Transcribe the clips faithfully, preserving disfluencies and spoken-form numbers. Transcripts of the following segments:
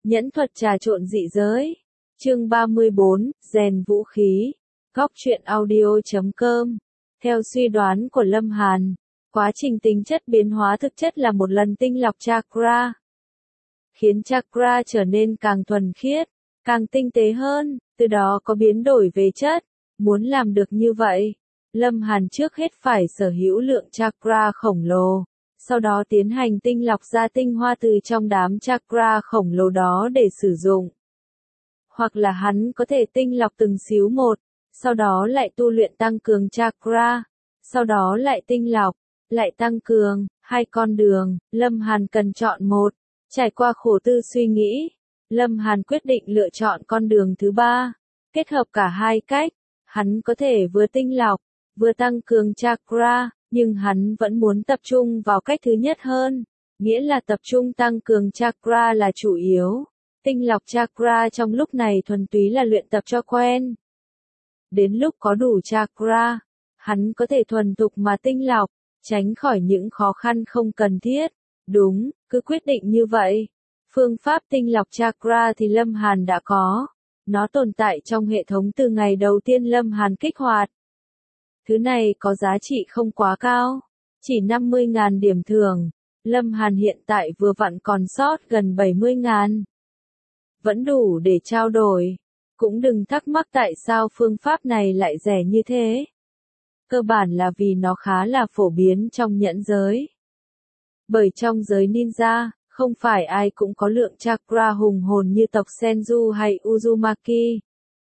Nhẫn thuật trà trộn dị giới. Chương ba mươi bốn, rèn vũ khí. Góc truyện audio chấm com. Theo suy đoán của Lâm Hàn, quá trình tính chất biến hóa thực chất là một lần tinh lọc chakra, khiến chakra trở nên càng thuần khiết, càng tinh tế hơn, từ đó có biến đổi về chất. Muốn làm được như vậy, Lâm Hàn trước hết phải sở hữu lượng chakra khổng lồ, sau đó tiến hành tinh lọc ra tinh hoa từ trong đám chakra khổng lồ đó để sử dụng. Hoặc là hắn có thể tinh lọc từng xíu một, sau đó lại tu luyện tăng cường chakra, sau đó lại tinh lọc, lại tăng cường, hai con đường, Lâm Hàn cần chọn một. Trải qua khổ tư suy nghĩ, Lâm Hàn quyết định lựa chọn con đường thứ ba, kết hợp cả hai cách. Hắn có thể vừa tinh lọc, vừa tăng cường chakra, nhưng hắn vẫn muốn tập trung vào cách thứ nhất hơn, nghĩa là tập trung tăng cường chakra là chủ yếu. Tinh lọc chakra trong lúc này thuần túy là luyện tập cho quen. Đến lúc có đủ chakra, hắn có thể thuần thục mà tinh lọc, tránh khỏi những khó khăn không cần thiết. Đúng, cứ quyết định như vậy. Phương pháp tinh lọc chakra thì Lâm Hàn đã có. Nó tồn tại trong hệ thống từ ngày đầu tiên Lâm Hàn kích hoạt. Thứ này có giá trị không quá cao, chỉ năm mươi nghìn điểm thưởng. Lâm Hàn hiện tại vừa vặn còn sót gần bảy mươi nghìn. Vẫn đủ để trao đổi. Cũng đừng thắc mắc tại sao phương pháp này lại rẻ như thế. Cơ bản là vì nó khá là phổ biến trong nhẫn giới. Bởi trong giới ninja, không phải ai cũng có lượng chakra hùng hồn như tộc Senju hay Uzumaki.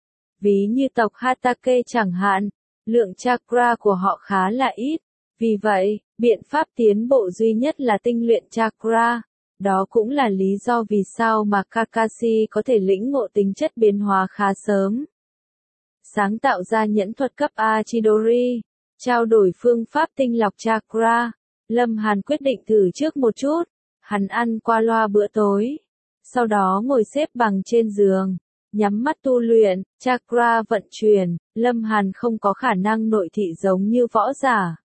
Ví như tộc Hatake chẳng hạn, lượng chakra của họ khá là ít. Vì vậy, biện pháp tiến bộ duy nhất là tinh luyện chakra. Đó cũng là lý do vì sao mà Kakashi có thể lĩnh ngộ tính chất biến hóa khá sớm. Sáng tạo ra nhẫn thuật cấp A Chidori, trao đổi phương pháp tinh lọc chakra. Lâm Hàn quyết định thử trước một chút. Hắn ăn qua loa bữa tối, sau đó ngồi xếp bằng trên giường, nhắm mắt tu luyện, chakra vận chuyển. Lâm Hàn không có khả năng nội thị giống như võ giả.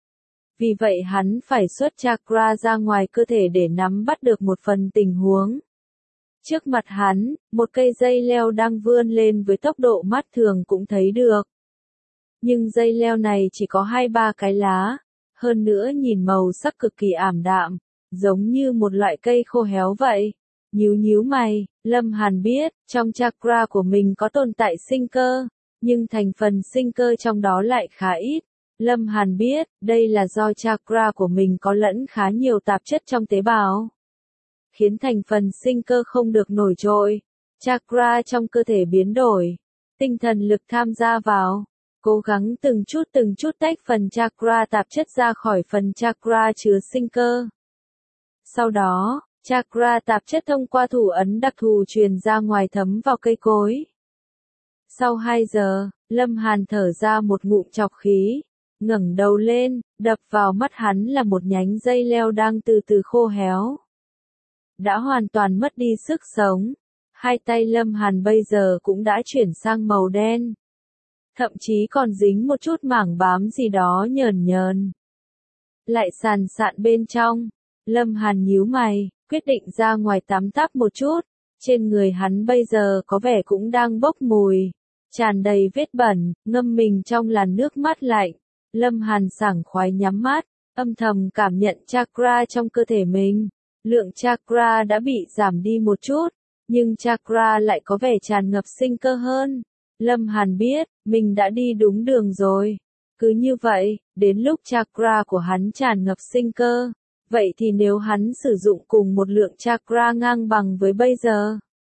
Vì vậy hắn phải xuất chakra ra ngoài cơ thể để nắm bắt được một phần tình huống. Trước mặt hắn, một cây dây leo đang vươn lên với tốc độ mắt thường cũng thấy được. Nhưng dây leo này chỉ có hai ba cái lá, hơn nữa nhìn màu sắc cực kỳ ảm đạm, giống như một loại cây khô héo vậy. Nhíu nhíu mày, Lâm Hàn biết, trong chakra của mình có tồn tại sinh cơ, nhưng thành phần sinh cơ trong đó lại khá ít. Lâm Hàn biết, đây là do chakra của mình có lẫn khá nhiều tạp chất trong tế bào, khiến thành phần sinh cơ không được nổi trội. Chakra trong cơ thể biến đổi, tinh thần lực tham gia vào, cố gắng từng chút từng chút tách phần chakra tạp chất ra khỏi phần chakra chứa sinh cơ. Sau đó, chakra tạp chất thông qua thủ ấn đặc thù truyền ra ngoài thấm vào cây cối. Sau hai giờ, Lâm Hàn thở ra một ngụm trọc khí, ngẩng đầu lên, đập vào mắt hắn là một nhánh dây leo đang từ từ khô héo. Đã hoàn toàn mất đi sức sống. Hai tay Lâm Hàn bây giờ cũng đã chuyển sang màu đen. Thậm chí còn dính một chút mảng bám gì đó nhờn nhờn. Lại sàn sạn bên trong. Lâm Hàn nhíu mày, quyết định ra ngoài tắm táp một chút. Trên người hắn bây giờ có vẻ cũng đang bốc mùi, tràn đầy vết bẩn, ngâm mình trong làn nước mát lạnh. Lâm Hàn sảng khoái nhắm mắt, âm thầm cảm nhận chakra trong cơ thể mình. Lượng chakra đã bị giảm đi một chút, nhưng chakra lại có vẻ tràn ngập sinh cơ hơn. Lâm Hàn biết, mình đã đi đúng đường rồi. Cứ như vậy, đến lúc chakra của hắn tràn ngập sinh cơ, vậy thì nếu hắn sử dụng cùng một lượng chakra ngang bằng với bây giờ,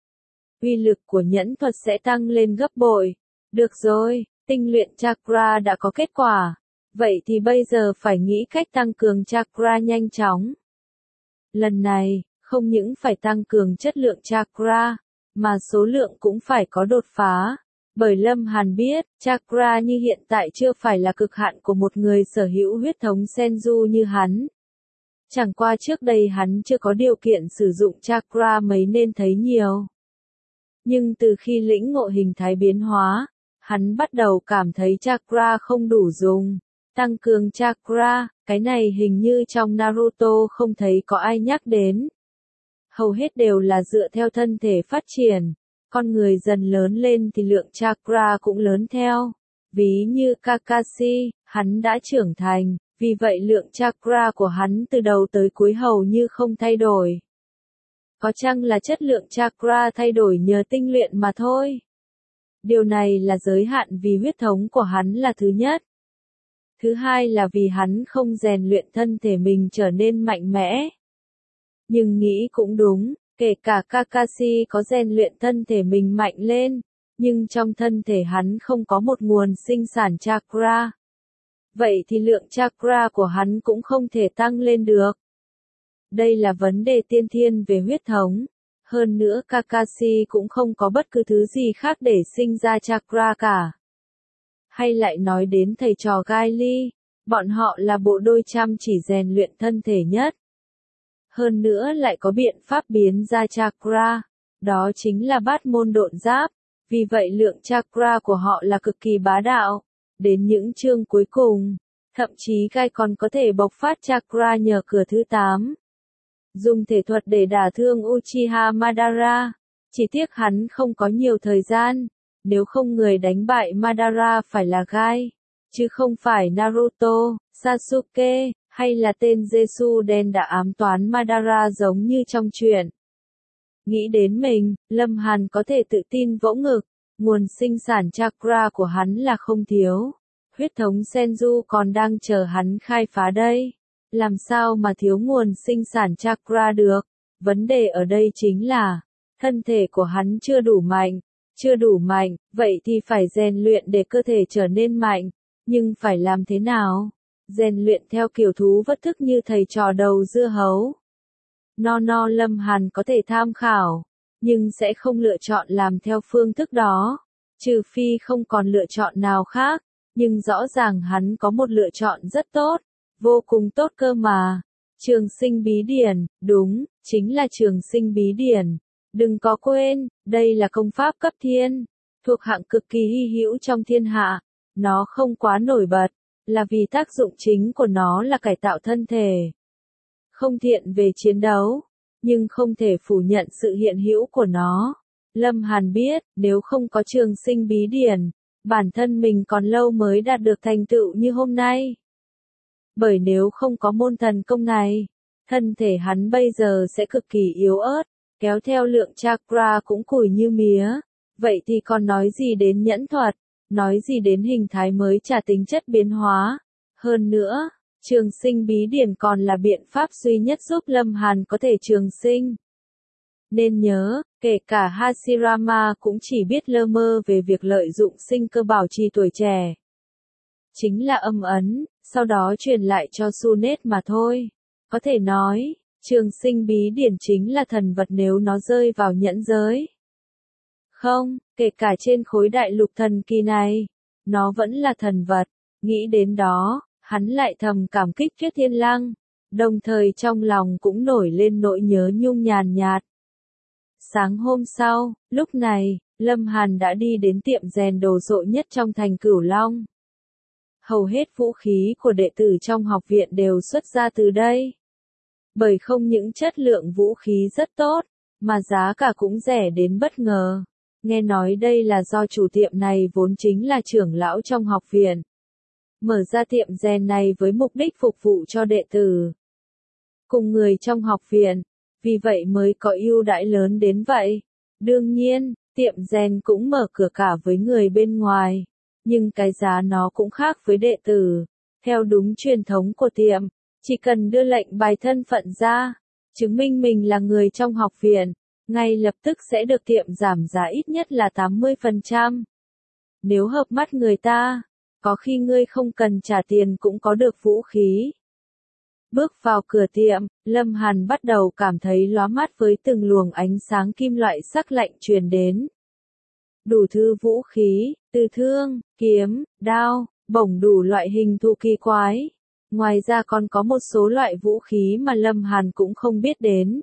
uy lực của nhẫn thuật sẽ tăng lên gấp bội. Được rồi, tinh luyện chakra đã có kết quả. Vậy thì bây giờ phải nghĩ cách tăng cường chakra nhanh chóng. Lần này, không những phải tăng cường chất lượng chakra, mà số lượng cũng phải có đột phá. Bởi Lâm Hàn biết, chakra như hiện tại chưa phải là cực hạn của một người sở hữu huyết thống Senju như hắn. Chẳng qua trước đây hắn chưa có điều kiện sử dụng chakra mấy nên thấy nhiều. Nhưng từ khi lĩnh ngộ hình thái biến hóa, hắn bắt đầu cảm thấy chakra không đủ dùng. Tăng cường chakra, cái này hình như trong Naruto không thấy có ai nhắc đến. hầu hết đều là dựa theo thân thể phát triển. Con người dần lớn lên thì lượng chakra cũng lớn theo. Ví như Kakashi, hắn đã trưởng thành, vì vậy lượng chakra của hắn từ đầu tới cuối hầu như không thay đổi. Có chăng là chất lượng chakra thay đổi nhờ tinh luyện mà thôi. Điều này là giới hạn vì huyết thống của hắn là thứ nhất. Thứ hai là vì hắn không rèn luyện thân thể mình trở nên mạnh mẽ. Nhưng nghĩ cũng đúng, kể cả Kakashi có rèn luyện thân thể mình mạnh lên, nhưng trong thân thể hắn không có một nguồn sinh sản chakra. Vậy thì lượng chakra của hắn cũng không thể tăng lên được. Đây là vấn đề tiên thiên về huyết thống. Hơn nữa Kakashi cũng không có bất cứ thứ gì khác để sinh ra chakra cả. Hay lại nói đến thầy trò Gai Ly, bọn họ là bộ đôi chăm chỉ rèn luyện thân thể nhất. Hơn nữa lại có biện pháp biến ra chakra, đó chính là bát môn độn giáp, vì vậy lượng chakra của họ là cực kỳ bá đạo. Đến những chương cuối cùng, thậm chí Gai còn có thể bộc phát chakra nhờ cửa thứ tám. Dùng thể thuật để đả thương Uchiha Madara, chỉ tiếc hắn không có nhiều thời gian, nếu không người đánh bại Madara phải là Gai, chứ không phải Naruto, Sasuke, hay là tên Jesu đen đã ám toán Madara giống như trong truyện. Nghĩ đến mình, Lâm Hàn có thể tự tin vỗ ngực, nguồn sinh sản chakra của hắn là không thiếu. Huyết thống Senju còn đang chờ hắn khai phá đây. Làm sao mà thiếu nguồn sinh sản chakra được? Vấn đề ở đây chính là, thân thể của hắn chưa đủ mạnh. Chưa đủ mạnh, vậy thì phải rèn luyện để cơ thể trở nên mạnh. Nhưng phải làm thế nào? Rèn luyện theo kiểu thú vất thức như thầy trò đầu dưa hấu. No no Lâm Hàn có thể tham khảo, nhưng sẽ không lựa chọn làm theo phương thức đó. Trừ phi không còn lựa chọn nào khác, nhưng rõ ràng hắn có một lựa chọn rất tốt, vô cùng tốt cơ mà. Trường sinh bí điển, đúng, chính là trường sinh bí điển. Đừng có quên, đây là công pháp cấp thiên, thuộc hạng cực kỳ hy hữu trong thiên hạ. Nó không quá nổi bật, là vì tác dụng chính của nó là cải tạo thân thể. Không thiện về chiến đấu, nhưng không thể phủ nhận sự hiện hữu của nó. Lâm Hàn biết, nếu không có trường sinh bí điển, bản thân mình còn lâu mới đạt được thành tựu như hôm nay. Bởi nếu không có môn thần công này, thân thể hắn bây giờ sẽ cực kỳ yếu ớt, kéo theo lượng chakra cũng củi như mía. Vậy thì còn nói gì đến nhẫn thuật, nói gì đến hình thái mới trả tính chất biến hóa. Hơn nữa, trường sinh bí điển còn là biện pháp duy nhất giúp Lâm Hàn có thể trường sinh. Nên nhớ, kể cả Hashirama cũng chỉ biết lơ mơ về việc lợi dụng sinh cơ bảo trì tuổi trẻ. Chính là âm ấn, sau đó truyền lại cho Sunet mà thôi. Có thể nói, trường sinh bí điển chính là thần vật nếu nó rơi vào nhẫn giới. Không, kể cả trên khối đại lục thần kỳ này, nó vẫn là thần vật. Nghĩ đến đó, hắn lại thầm cảm kích Tuyết Thiên Lăng, đồng thời trong lòng cũng nổi lên nỗi nhớ nhung nhàn nhạt. Sáng hôm sau, lúc này, Lâm Hàn đã đi đến tiệm rèn đồ sộ nhất trong thành Cửu Long. Hầu hết vũ khí của đệ tử trong học viện đều xuất ra từ đây. Bởi không những chất lượng vũ khí rất tốt, mà giá cả cũng rẻ đến bất ngờ. Nghe nói đây là do chủ tiệm này vốn chính là trưởng lão trong học viện. Mở ra tiệm rèn này với mục đích phục vụ cho đệ tử. Cùng người trong học viện, vì vậy mới có ưu đãi lớn đến vậy. Đương nhiên, tiệm rèn cũng mở cửa cả với người bên ngoài. Nhưng cái giá nó cũng khác với đệ tử. Theo đúng truyền thống của tiệm, chỉ cần đưa lệnh bài thân phận ra, chứng minh mình là người trong học viện, ngay lập tức sẽ được tiệm giảm giá ít nhất là tám mươi phần trăm. Nếu hợp mắt người ta, có khi ngươi không cần trả tiền cũng có được vũ khí. Bước vào cửa tiệm, Lâm Hàn bắt đầu cảm thấy lóa mắt với từng luồng ánh sáng kim loại sắc lạnh truyền đến. Đủ thứ vũ khí, từ thương, kiếm, đao, bổng đủ loại hình thù kỳ quái. Ngoài ra còn có một số loại vũ khí mà Lâm Hàn cũng không biết đến.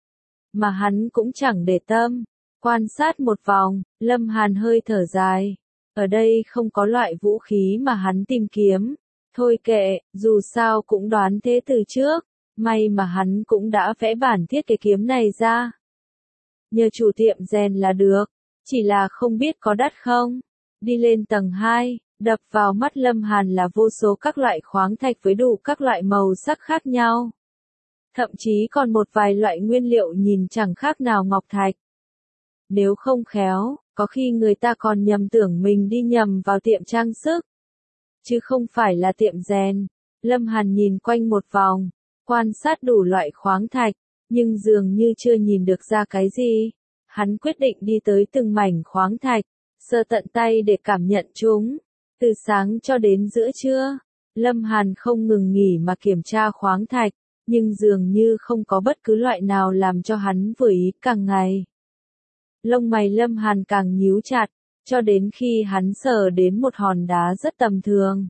Mà hắn cũng chẳng để tâm. Quan sát một vòng, Lâm Hàn hơi thở dài. Ở đây không có loại vũ khí mà hắn tìm kiếm. Thôi kệ, dù sao cũng đoán thế từ trước. May mà hắn cũng đã vẽ bản thiết kế kiếm này ra. Nhờ chủ tiệm rèn là được, chỉ là không biết có đắt không. Đi lên tầng hai, đập vào mắt Lâm Hàn là vô số các loại khoáng thạch với đủ các loại màu sắc khác nhau. Thậm chí còn một vài loại nguyên liệu nhìn chẳng khác nào ngọc thạch. Nếu không khéo, có khi người ta còn nhầm tưởng mình đi nhầm vào tiệm trang sức, chứ không phải là tiệm rèn. Lâm Hàn nhìn quanh một vòng, quan sát đủ loại khoáng thạch, nhưng dường như chưa nhìn được ra cái gì. Hắn quyết định đi tới từng mảnh khoáng thạch, sờ tận tay để cảm nhận chúng. Từ sáng cho đến giữa trưa, Lâm Hàn không ngừng nghỉ mà kiểm tra khoáng thạch, nhưng dường như không có bất cứ loại nào làm cho hắn vừa ý. Càng ngày, lông mày Lâm Hàn càng nhíu chặt, cho đến khi hắn sờ đến một hòn đá rất tầm thường.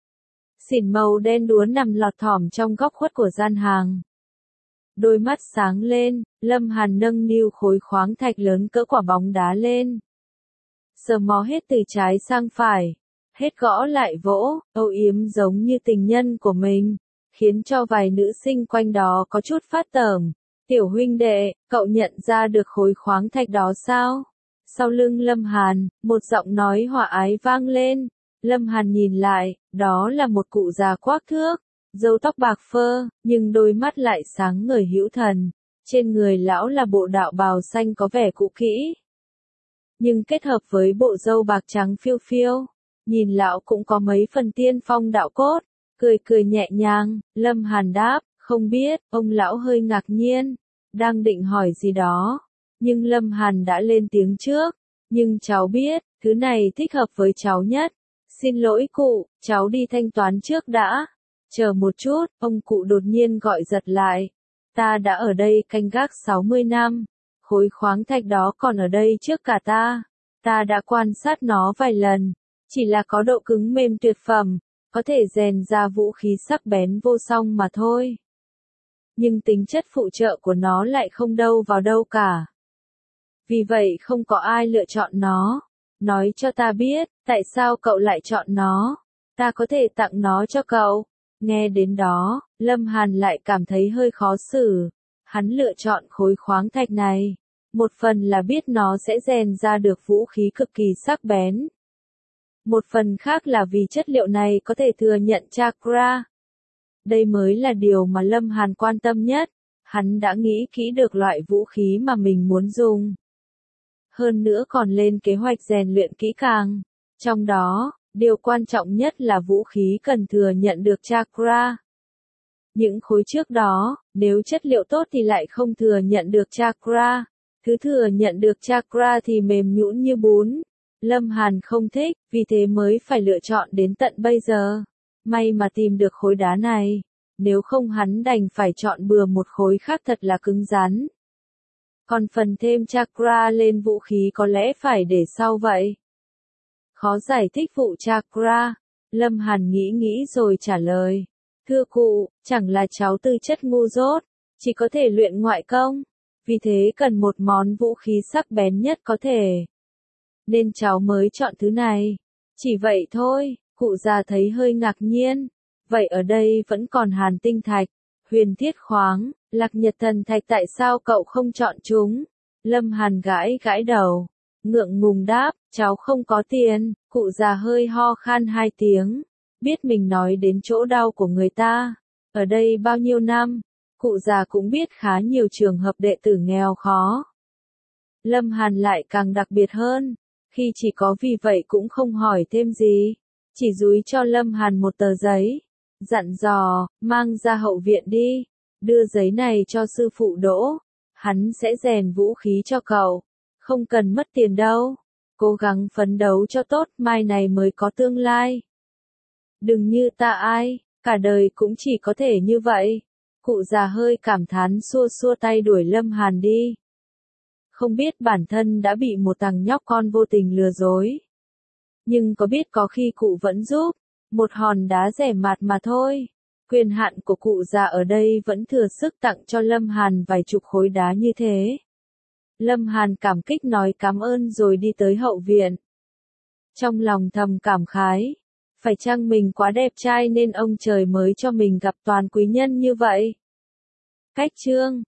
Xỉn màu đen đúa nằm lọt thỏm trong góc khuất của gian hàng. Đôi mắt sáng lên, Lâm Hàn nâng niu khối khoáng thạch lớn cỡ quả bóng đá lên. Sờ mó hết từ trái sang phải, hết gõ lại vỗ, âu yếm giống như tình nhân của mình, khiến cho vài nữ sinh quanh đó có chút phát tởm. Tiểu huynh đệ, cậu nhận ra được khối khoáng thạch đó sao? Sau lưng Lâm Hàn, một giọng nói hòa ái vang lên. Lâm Hàn nhìn lại, đó là một cụ già quắc thước, râu tóc bạc phơ, nhưng đôi mắt lại sáng ngời hữu thần. Trên người lão là bộ đạo bào xanh có vẻ cũ kỹ, nhưng kết hợp với bộ râu bạc trắng phiêu phiêu, nhìn lão cũng có mấy phần tiên phong đạo cốt. Cười cười nhẹ nhàng, Lâm Hàn đáp, không biết. Ông lão hơi ngạc nhiên, đang định hỏi gì đó, nhưng Lâm Hàn đã lên tiếng trước. Nhưng cháu biết, thứ này thích hợp với cháu nhất. Xin lỗi cụ, cháu đi thanh toán trước đã. Chờ một chút, ông cụ đột nhiên gọi giật lại. Ta đã ở đây canh gác sáu mươi năm. Khối khoáng thạch đó còn ở đây trước cả ta. Ta đã quan sát nó vài lần. Chỉ là có độ cứng mềm tuyệt phẩm, có thể rèn ra vũ khí sắc bén vô song mà thôi. Nhưng tính chất phụ trợ của nó lại không đâu vào đâu cả. Vì vậy không có ai lựa chọn nó. Nói cho ta biết, tại sao cậu lại chọn nó? Ta có thể tặng nó cho cậu. Nghe đến đó, Lâm Hàn lại cảm thấy hơi khó xử. Hắn lựa chọn khối khoáng thạch này. Một phần là biết nó sẽ rèn ra được vũ khí cực kỳ sắc bén. Một phần khác là vì chất liệu này có thể thừa nhận chakra. Đây mới là điều mà Lâm Hàn quan tâm nhất. Hắn đã nghĩ kỹ được loại vũ khí mà mình muốn dùng. Hơn nữa còn lên kế hoạch rèn luyện kỹ càng. Trong đó, điều quan trọng nhất là vũ khí cần thừa nhận được chakra. Những khối trước đó, nếu chất liệu tốt thì lại không thừa nhận được chakra. Thứ thừa nhận được chakra thì mềm nhũn như bún. Lâm Hàn không thích, vì thế mới phải lựa chọn đến tận bây giờ. May mà tìm được khối đá này. Nếu không hắn đành phải chọn bừa một khối khác thật là cứng rắn. Còn phần thêm chakra lên vũ khí có lẽ phải để sau vậy. Khó giải thích vụ chakra. Lâm Hàn nghĩ nghĩ rồi trả lời. Thưa cụ, chẳng là cháu tư chất ngu dốt, chỉ có thể luyện ngoại công. Vì thế cần một món vũ khí sắc bén nhất có thể. Nên cháu mới chọn thứ này. Chỉ vậy thôi. Cụ già thấy hơi ngạc nhiên. Vậy ở đây vẫn còn hàn tinh thạch, huyền thiết khoáng, lạc nhật thần thạch, tại sao cậu không chọn chúng? Lâm Hàn gãi gãi đầu, ngượng ngùng đáp, cháu không có tiền. Cụ già hơi ho khan hai tiếng, biết mình nói đến chỗ đau của người ta. Ở đây bao nhiêu năm, cụ già cũng biết khá nhiều trường hợp đệ tử nghèo khó. Lâm Hàn lại càng đặc biệt hơn, khi chỉ có vì vậy cũng không hỏi thêm gì, chỉ dúi cho Lâm Hàn một tờ giấy, dặn dò, mang ra hậu viện đi, đưa giấy này cho sư phụ Đỗ, hắn sẽ rèn vũ khí cho cậu, không cần mất tiền đâu, cố gắng phấn đấu cho tốt, mai này mới có tương lai. Đừng như ta ai, cả đời cũng chỉ có thể như vậy. Cụ già hơi cảm thán xua xua tay đuổi Lâm Hàn đi. Không biết bản thân đã bị một thằng nhóc con vô tình lừa dối. Nhưng có biết có khi cụ vẫn giúp, một hòn đá rẻ mạt mà thôi. Quyền hạn của cụ già ở đây vẫn thừa sức tặng cho Lâm Hàn vài chục khối đá như thế. Lâm Hàn cảm kích nói cảm ơn rồi đi tới hậu viện. Trong lòng thầm cảm khái, phải chăng mình quá đẹp trai nên ông trời mới cho mình gặp toàn quý nhân như vậy. Cách chương